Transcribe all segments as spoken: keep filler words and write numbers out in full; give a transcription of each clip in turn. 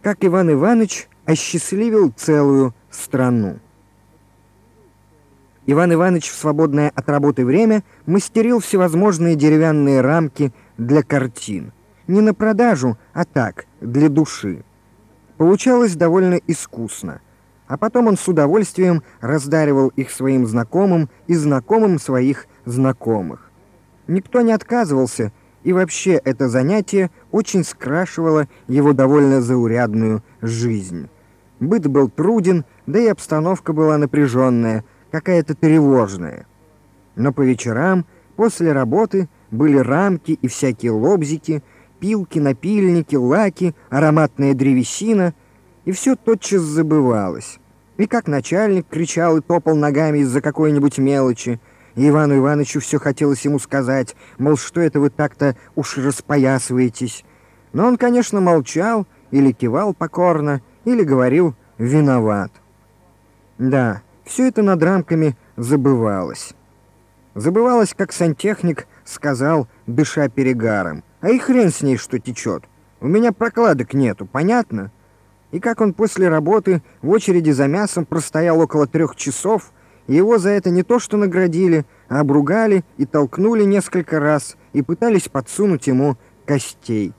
как Иван Иванович осчастливил целую страну. Иван Иванович в свободное от работы время мастерил всевозможные деревянные рамки для картин. Не на продажу, а так, для души. Получалось довольно искусно. А потом он с удовольствием раздаривал их своим знакомым и знакомым своих знакомых. Никто не отказывался, и вообще это занятие очень скрашивало его довольно заурядную жизнь. Быт был труден, да и обстановка была напряженная, какая-то тревожная. Но по вечерам, после работы, были рамки и всякие лобзики, пилки, напильники, лаки, ароматная древесина, и все тотчас забывалось. И как начальник кричал и топал ногами из-за какой-нибудь мелочи, и Ивану Ивановичу все хотелось ему сказать, мол, что это вы так-то уж распоясываетесь. Но он, конечно, молчал или кивал покорно, или говорил «виноват». Да, все это над рамками забывалось. Забывалось, как сантехник сказал, дыша перегаром: «А и хрен с ней, что течет. У меня прокладок нету, понятно?» И как он после работы в очереди за мясом простоял около трех часов, и его за это не то что наградили, а обругали и толкнули несколько раз, и пытались подсунуть ему костей.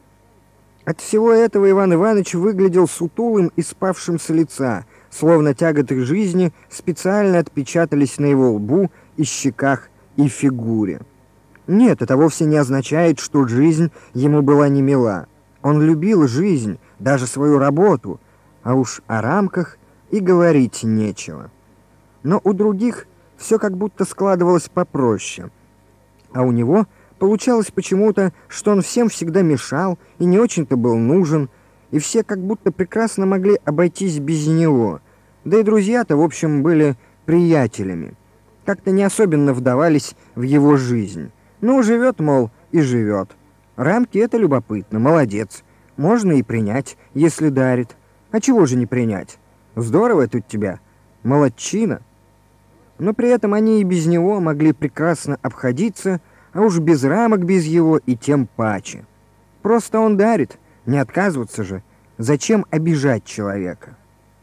От всего этого Иван Иванович выглядел сутулым и спавшим с лица, словно тяготы жизни специально отпечатались на его лбу и щеках и фигуре. Нет, это вовсе не означает, что жизнь ему была не мила. Он любил жизнь, даже свою работу, а уж о рамках и говорить нечего. Но у других все как будто складывалось попроще, а у него получалось почему-то, что он всем всегда мешал и не очень-то был нужен, и все как будто прекрасно могли обойтись без него, да и друзья-то, в общем, были приятелями, как-то не особенно вдавались в его жизнь. Ну, живет, мол, и живет. Рамки — это любопытно, молодец. Можно и принять, если дарит. А чего же не принять? Здорово тут тебя, молодчина. Но при этом они и без него могли прекрасно обходиться, а уж без рамок без его и тем паче. Просто он дарит, не отказываться же. Зачем обижать человека?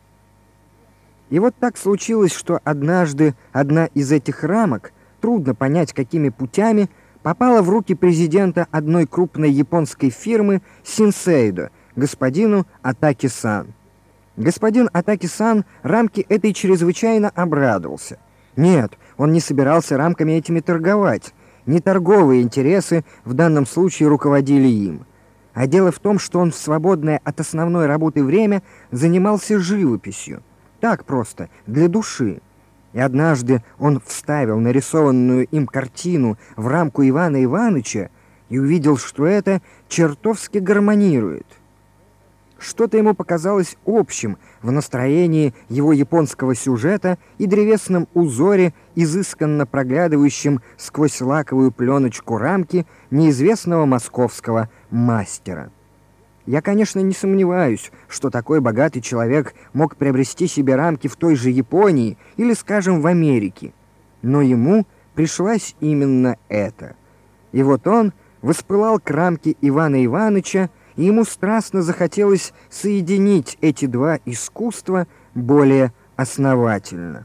И вот так случилось, что однажды одна из этих рамок, трудно понять какими путями, попала в руки президента одной крупной японской фирмы Синсейдо, господину Атаки-сан. Господин Атаки-сан рамки этой чрезвычайно обрадовался. Нет, он не собирался рамками этими торговать. Не торговые интересы в данном случае руководили им. А дело в том, что он в свободное от основной работы время занимался живописью. Так просто, для души. И однажды он вставил нарисованную им картину в рамку Ивана Ивановича и увидел, что это чертовски гармонирует. Что-то ему показалось общим в настроении его японского сюжета и древесном узоре, изысканно проглядывающем сквозь лаковую пленочку рамки неизвестного московского мастера. Я, конечно, не сомневаюсь, что такой богатый человек мог приобрести себе рамки в той же Японии или, скажем, в Америке. Но ему пришлось именно это. И вот он воспылал к рамке Ивана Ивановича, и ему страстно захотелось соединить эти два искусства более основательно.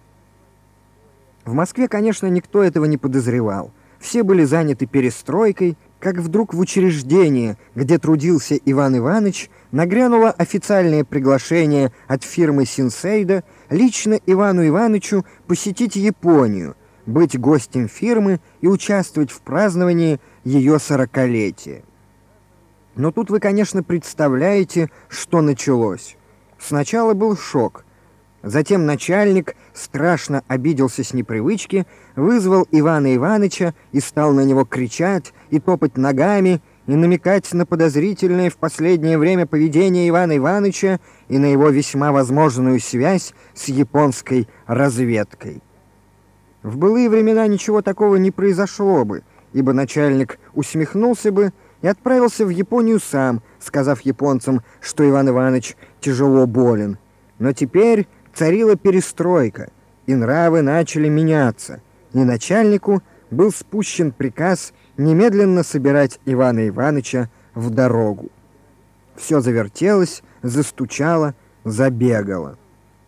В Москве, конечно, никто этого не подозревал. Все были заняты перестройкой, как вдруг в учреждение, где трудился Иван Иванович, нагрянуло официальное приглашение от фирмы Синсейдо лично Ивану Ивановичу посетить Японию, быть гостем фирмы и участвовать в праздновании ее сорокалетия. Но тут вы, конечно, представляете, что началось. Сначала был шок. Затем начальник страшно обиделся с непривычки, вызвал Ивана Ивановича и стал на него кричать и топать ногами, и намекать на подозрительное в последнее время поведение Ивана Ивановича и на его весьма возможную связь с японской разведкой. В былые времена ничего такого не произошло бы, ибо начальник усмехнулся бы и отправился в Японию сам, сказав японцам, что Иван Иванович тяжело болен. Но теперь царила перестройка, и нравы начали меняться, и начальнику был спущен приказ немедленно собирать Ивана Ивановича в дорогу. Все завертелось, застучало, забегало.